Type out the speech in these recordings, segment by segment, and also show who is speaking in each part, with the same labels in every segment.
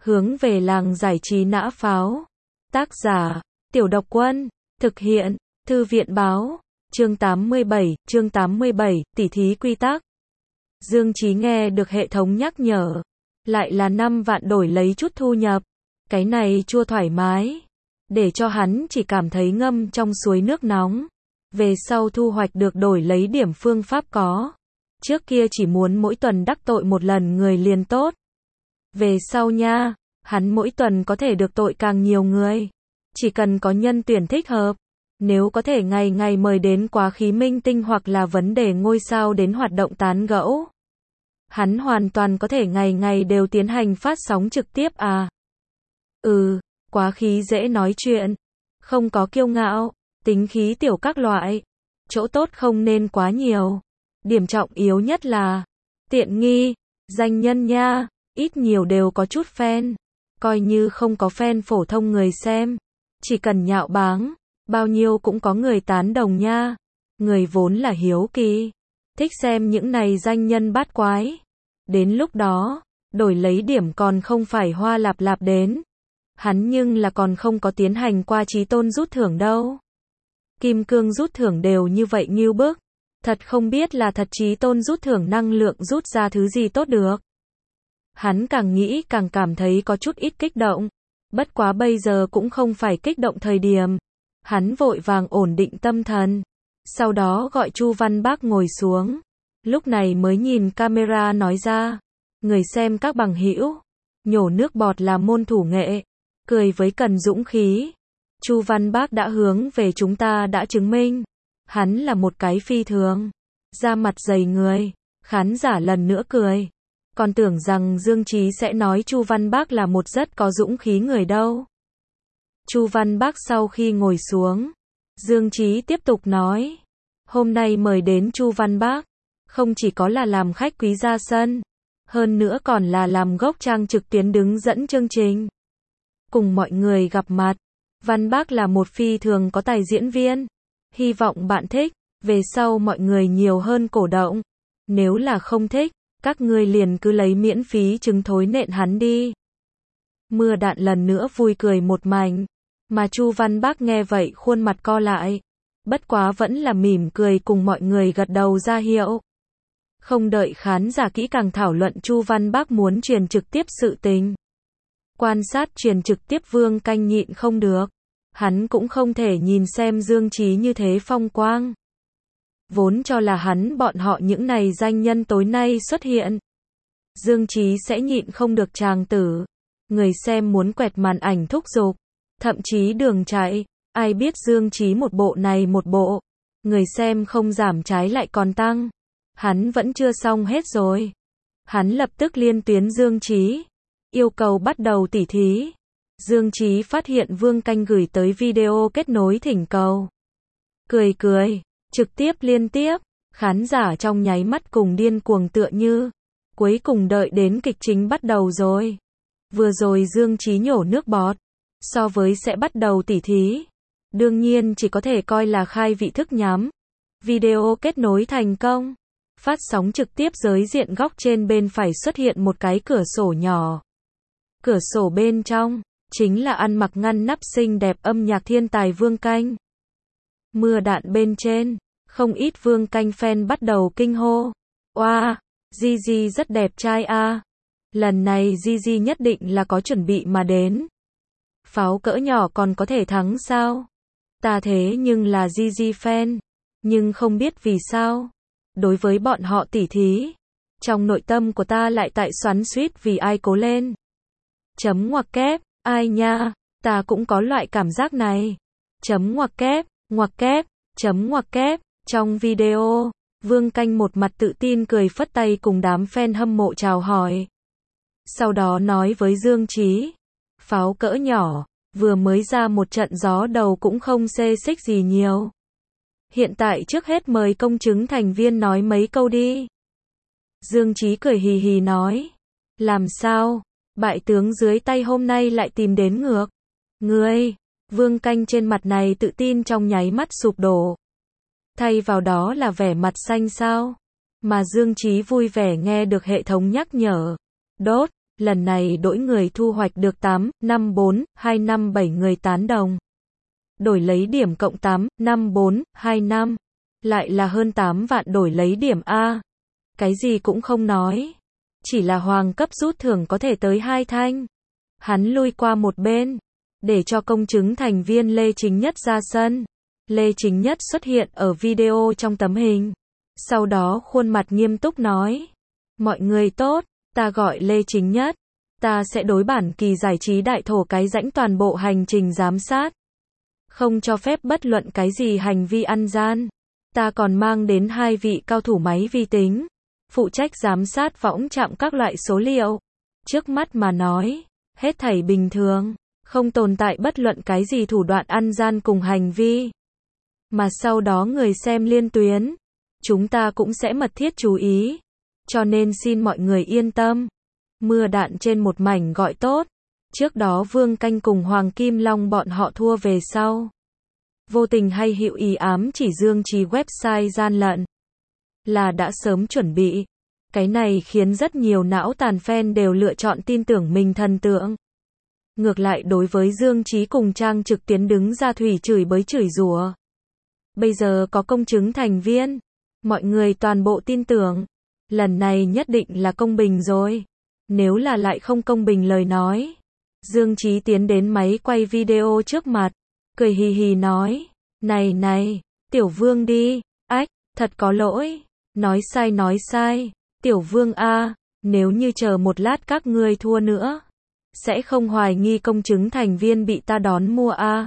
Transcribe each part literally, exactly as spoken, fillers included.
Speaker 1: Hướng về làng giải trí nã pháo. Tác giả, Tiểu Độc Quân. Thực hiện, Thư viện báo. Chương tám mươi bảy, chương tám mươi bảy, tỉ thí quy tắc. Dương Chí nghe được hệ thống nhắc nhở. Lại là năm vạn đổi lấy chút thu nhập. Cái này chua thoải mái. Để cho hắn chỉ cảm thấy ngâm trong suối nước nóng. Về sau thu hoạch được đổi lấy điểm phương pháp có. Trước kia chỉ muốn mỗi tuần đắc tội một lần người liền tốt. Về sau nha, hắn mỗi tuần có thể được tội càng nhiều người. Chỉ cần có nhân tuyển thích hợp. Nếu có thể ngày ngày mời đến quá khí minh tinh hoặc là vấn đề ngôi sao đến hoạt động tán gẫu. Hắn hoàn toàn có thể ngày ngày đều tiến hành phát sóng trực tiếp à. Ừ, quá khí dễ nói chuyện. Không có kiêu ngạo, tính khí tiểu các loại. Chỗ tốt không nên quá nhiều. Điểm trọng yếu nhất là tiện nghi, danh nhân nha, ít nhiều đều có chút fan. Coi như không có fan phổ thông người xem. Chỉ cần nhạo báng, bao nhiêu cũng có người tán đồng nha. Người vốn là hiếu kỳ, thích xem những này danh nhân bát quái. Đến lúc đó, đổi lấy điểm còn không phải hoa lạp lạp đến. Hắn nhưng là còn không có tiến hành qua trí tôn rút thưởng đâu. Kim cương rút thưởng đều như vậy ngưu bức. Thật không biết là thật trí tôn rút thưởng năng lượng rút ra thứ gì tốt được. Hắn càng nghĩ càng cảm thấy có chút ít kích động. Bất quá bây giờ cũng không phải kích động thời điểm. Hắn vội vàng ổn định tâm thần. Sau đó gọi Chu Văn Bác ngồi xuống. Lúc này mới nhìn camera nói ra. Người xem các bằng hữu. Nhổ nước bọt là môn thủ nghệ. Cười với cần dũng khí. Chu Văn Bác đã hướng về chúng ta đã chứng minh. Hắn là một cái phi thường. Da mặt dày người. Khán giả lần nữa cười. Còn tưởng rằng Dương Chí sẽ nói Chu Văn Bác là một rất có dũng khí người đâu. Chu Văn Bác sau khi ngồi xuống. Dương Chí tiếp tục nói. Hôm nay mời đến Chu Văn Bác. Không chỉ có là làm khách quý ra sân. Hơn nữa còn là làm gốc trang trực tuyến đứng dẫn chương trình. Cùng mọi người gặp mặt. Văn Bác là một phi thường có tài diễn viên. Hy vọng bạn thích. Về sau mọi người nhiều hơn cổ động. Nếu là không thích, các ngươi liền cứ lấy miễn phí trứng thối nện hắn đi. Mưa đạn lần nữa vui cười một mảnh. Mà Chu Văn Bác nghe vậy khuôn mặt co lại. Bất quá vẫn là mỉm cười cùng mọi người gật đầu ra hiệu. Không đợi khán giả kỹ càng thảo luận Chu Văn Bác muốn truyền trực tiếp sự tình. Quan sát truyền trực tiếp Vương Canh nhịn không được. Hắn cũng không thể nhìn xem Dương Chí như thế phong quang. Vốn cho là hắn bọn họ những này danh nhân tối nay xuất hiện. Dương Chí sẽ nhịn không được tràng tử. Người xem muốn quẹt màn ảnh thúc giục. Thậm chí đường chạy. Ai biết Dương Chí một bộ này một bộ. Người xem không giảm trái lại còn tăng. Hắn vẫn chưa xong hết rồi. Hắn lập tức liên tuyến Dương Chí. Yêu cầu bắt đầu tỉ thí. Dương Chí phát hiện Vương Canh gửi tới video kết nối thỉnh cầu. Cười cười. Trực tiếp liên tiếp. Khán giả trong nháy mắt cùng điên cuồng tựa như. Cuối cùng đợi đến kịch chính bắt đầu rồi. Vừa rồi Dương Chí nhổ nước bọt. So với sẽ bắt đầu tỉ thí. Đương nhiên chỉ có thể coi là khai vị thức nhắm. Video kết nối thành công. Phát sóng trực tiếp giới diện góc trên bên phải xuất hiện một cái cửa sổ nhỏ. Cửa sổ bên trong, chính là ăn mặc ngăn nắp xinh đẹp âm nhạc thiên tài Vương Canh. Mưa đạn bên trên, không ít Vương Canh fan bắt đầu kinh hô. Oa, Gigi rất đẹp trai a. Lần này Gigi nhất định là có chuẩn bị mà đến. Pháo cỡ nhỏ còn có thể thắng sao? Ta thế nhưng là Gigi fan, nhưng không biết vì sao. Đối với bọn họ tỉ thí, trong nội tâm của ta lại tại xoắn xuýt vì ai cố lên. Chấm ngoặc kép, ai nha, ta cũng có loại cảm giác này. Chấm ngoặc kép, ngoặc kép, chấm ngoặc kép. Trong video, Vương Canh một mặt tự tin cười phất tay cùng đám fan hâm mộ chào hỏi. Sau đó nói với Dương Chí, pháo cỡ nhỏ, vừa mới ra một trận gió đầu cũng không xê xích gì nhiều. Hiện tại trước hết mời công chứng thành viên nói mấy câu đi. Dương Chí cười hì hì nói. Làm sao? Bại tướng dưới tay hôm nay lại tìm đến ngược. Ngươi, Vương Canh trên mặt này tự tin trong nháy mắt sụp đổ. Thay vào đó là vẻ mặt xanh xao. Mà Dương Chí vui vẻ nghe được hệ thống nhắc nhở. Đốt, lần này đổi người thu hoạch được tám, năm bốn, hai năm bảy người tán đồng. Đổi lấy điểm cộng tám, năm bốn, hai năm. Lại là hơn tám vạn đổi lấy điểm A. Cái gì cũng không nói. Chỉ là hoàng cấp rút thưởng có thể tới hai thanh. Hắn lui qua một bên. Để cho công chứng thành viên Lê Chính Nhất ra sân. Lê Chính Nhất xuất hiện ở video trong tấm hình. Sau đó khuôn mặt nghiêm túc nói. Mọi người tốt, ta gọi Lê Chính Nhất. Ta sẽ đối bản kỳ giải trí đại thổ cái rãnh toàn bộ hành trình giám sát. Không cho phép bất luận cái gì hành vi ăn gian. Ta còn mang đến hai vị cao thủ máy vi tính. Phụ trách giám sát võng chạm các loại số liệu. Trước mắt mà nói, hết thảy bình thường. Không tồn tại bất luận cái gì thủ đoạn ăn gian cùng hành vi. Mà sau đó người xem liên tuyến. Chúng ta cũng sẽ mật thiết chú ý. Cho nên xin mọi người yên tâm. Mưa đạn trên một mảnh gọi tốt. Trước đó Vương Canh cùng Hoàng Kim Long bọn họ thua về sau. Vô tình hay hữu ý ám chỉ Dương Chí website gian lận. Là đã sớm chuẩn bị. Cái này khiến rất nhiều não tàn fan đều lựa chọn tin tưởng mình thần tượng. Ngược lại đối với Dương Chí cùng Trang Trực Tiến đứng ra thủy chửi bới chửi rủa. Bây giờ có công chứng thành viên. Mọi người toàn bộ tin tưởng. Lần này nhất định là công bình rồi. Nếu là lại không công bình lời nói. Dương Chí tiến đến máy quay video trước mặt. Cười hì hì nói. Này này, Tiểu Vương đi. Ách, thật có lỗi. Nói sai nói sai. Tiểu Vương a, nếu như chờ một lát các ngươi thua nữa. Sẽ không hoài nghi công chứng thành viên bị ta đón mua a.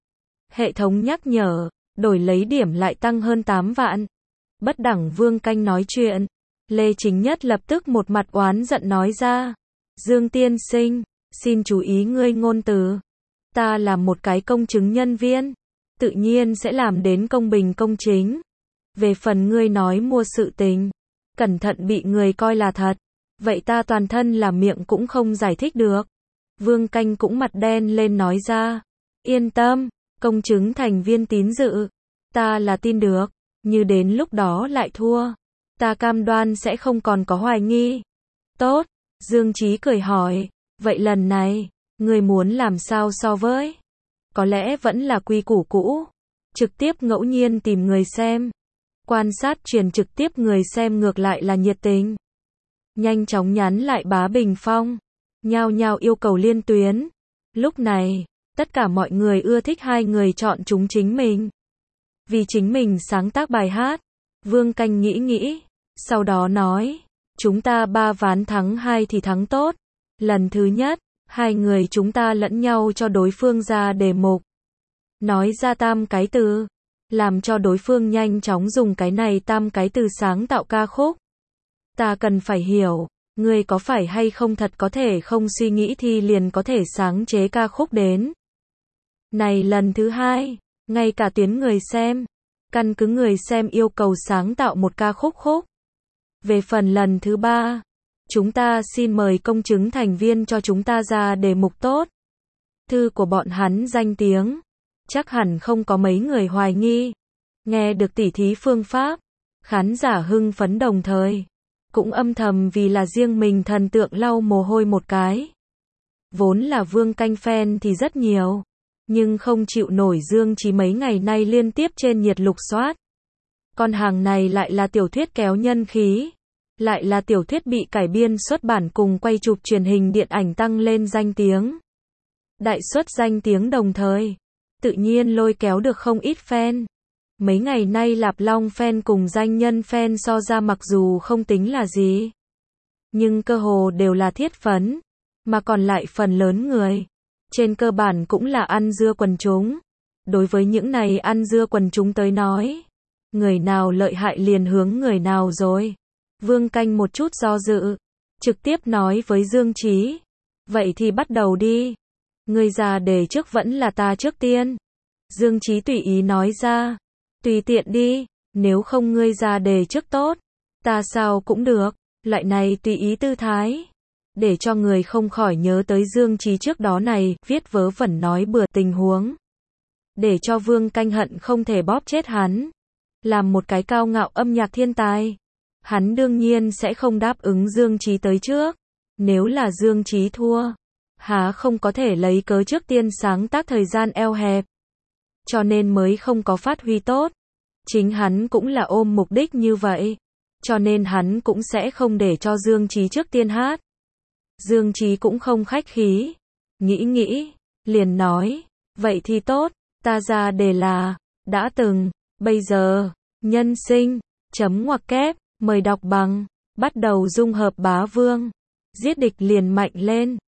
Speaker 1: Hệ thống nhắc nhở. Đổi lấy điểm lại tăng hơn tám vạn. Bất đẳng Vương Canh nói chuyện. Lê Chính Nhất lập tức một mặt oán giận nói ra. Dương tiên sinh, xin chú ý ngươi ngôn từ. Ta là một cái công chứng nhân viên. Tự nhiên sẽ làm đến công bình công chính. Về phần ngươi nói mua sự tình. Cẩn thận bị người coi là thật. Vậy ta toàn thân là miệng cũng không giải thích được. Vương Canh cũng mặt đen lên nói ra. Yên tâm, công chứng thành viên tín dự. Ta là tin được. Như đến lúc đó lại thua. Ta cam đoan sẽ không còn có hoài nghi. Tốt, Dương Chí cười hỏi. Vậy lần này, người muốn làm sao so với? Có lẽ vẫn là quy củ cũ. Trực tiếp ngẫu nhiên tìm người xem. Quan sát truyền trực tiếp người xem ngược lại là nhiệt tình. Nhanh chóng nhắn lại bá bình phong. Nhao nhao yêu cầu liên tuyến. Lúc này, tất cả mọi người ưa thích hai người chọn chúng chính mình. Vì chính mình sáng tác bài hát. Vương Canh nghĩ nghĩ. Sau đó nói. Chúng ta ba ván thắng hai thì thắng tốt. Lần thứ nhất, hai người chúng ta lẫn nhau cho đối phương ra đề mục. Nói ra tam cái từ. Làm cho đối phương nhanh chóng dùng cái này tam cái từ sáng tạo ca khúc. Ta cần phải hiểu. Ngươi có phải hay không thật có thể không suy nghĩ thì liền có thể sáng chế ca khúc đến. Này lần thứ hai. Ngay cả tuyến người xem. Căn cứ người xem yêu cầu sáng tạo một ca khúc khúc. Về phần lần thứ ba. Chúng ta xin mời công chứng thành viên cho chúng ta ra đề mục tốt. Thư của bọn hắn danh tiếng. Chắc hẳn không có mấy người hoài nghi. Nghe được tỉ thí phương pháp. Khán giả hưng phấn đồng thời. Cũng âm thầm vì là riêng mình thần tượng lau mồ hôi một cái. Vốn là Vương Canh fan thì rất nhiều. Nhưng không chịu nổi Dương Chí mấy ngày nay liên tiếp trên nhiệt lục soát. Con hàng này lại là tiểu thuyết kéo nhân khí. Lại là tiểu thuyết bị cải biên xuất bản cùng quay chụp truyền hình điện ảnh tăng lên danh tiếng. Đại suất danh tiếng đồng thời. Tự nhiên lôi kéo được không ít fan. Mấy ngày nay Lạp Long fan cùng danh nhân fan so ra mặc dù không tính là gì. Nhưng cơ hồ đều là thiết phấn. Mà còn lại phần lớn người. Trên cơ bản cũng là ăn dưa quần chúng. Đối với những này ăn dưa quần chúng tới nói. Người nào lợi hại liền hướng người nào rồi. Vương Canh một chút do dự. Trực tiếp nói với Dương Chí. Vậy thì bắt đầu đi. Ngươi ra đề trước vẫn là ta trước tiên. Dương Chí tùy ý nói ra. Tùy tiện đi. Nếu không ngươi ra đề trước tốt. Ta sao cũng được. Loại này tùy ý tư thái. Để cho người không khỏi nhớ tới Dương Chí trước đó này. Viết vớ vẩn nói bừa tình huống. Để cho Vương Canh hận không thể bóp chết hắn. Làm một cái cao ngạo âm nhạc thiên tài. Hắn đương nhiên sẽ không đáp ứng Dương Chí tới trước. Nếu là Dương Chí thua, há không có thể lấy cớ trước tiên sáng tác thời gian eo hẹp, cho nên mới không có phát huy tốt. Chính hắn cũng là ôm mục đích như vậy, cho nên hắn cũng sẽ không để cho Dương Chí trước tiên hát. Dương Chí cũng không khách khí, nghĩ nghĩ, liền nói, vậy thì tốt, ta ra đề là, đã từng, bây giờ, nhân sinh, chấm ngoặc kép, mời đọc bằng, bắt đầu dung hợp bá vương, giết địch liền mạnh lên.